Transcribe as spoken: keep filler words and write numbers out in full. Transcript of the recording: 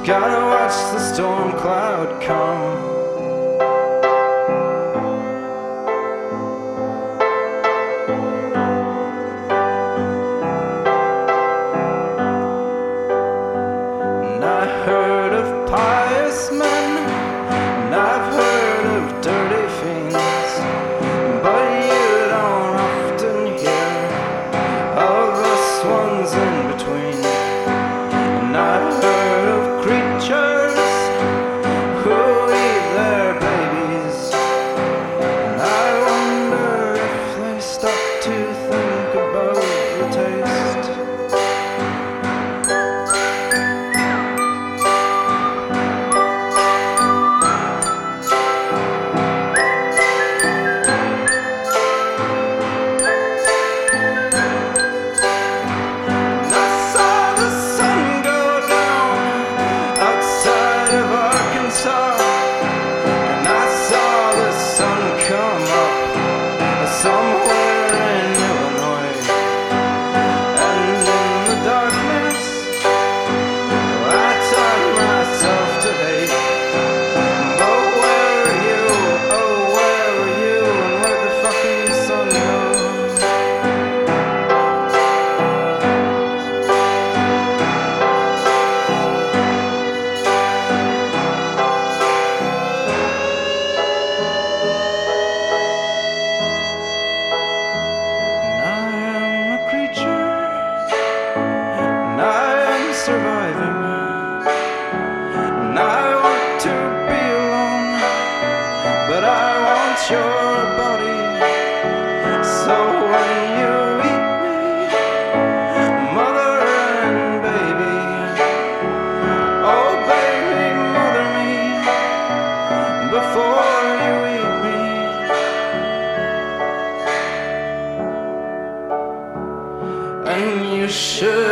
Gotta watch the storm cloud come. And I heard of pious men, and I've heard of dirty fiends, but you don't often hear of us ones in between. And I've heard of creatures who eat their babies, and I wonder if they stop to think about the taste. And I saw the sun go down outside of Arkansas, and I saw the sun come up somewhere in Illinois. And in the darkness, I taught myself to hate. But where were you? Oh, where were you? And where'd the fucking sun go? And I am a creature, and I am surviving, and I want to be alone, but I want your body. So when you eat me, mother and baby, oh baby, mother me before you eat me. And you should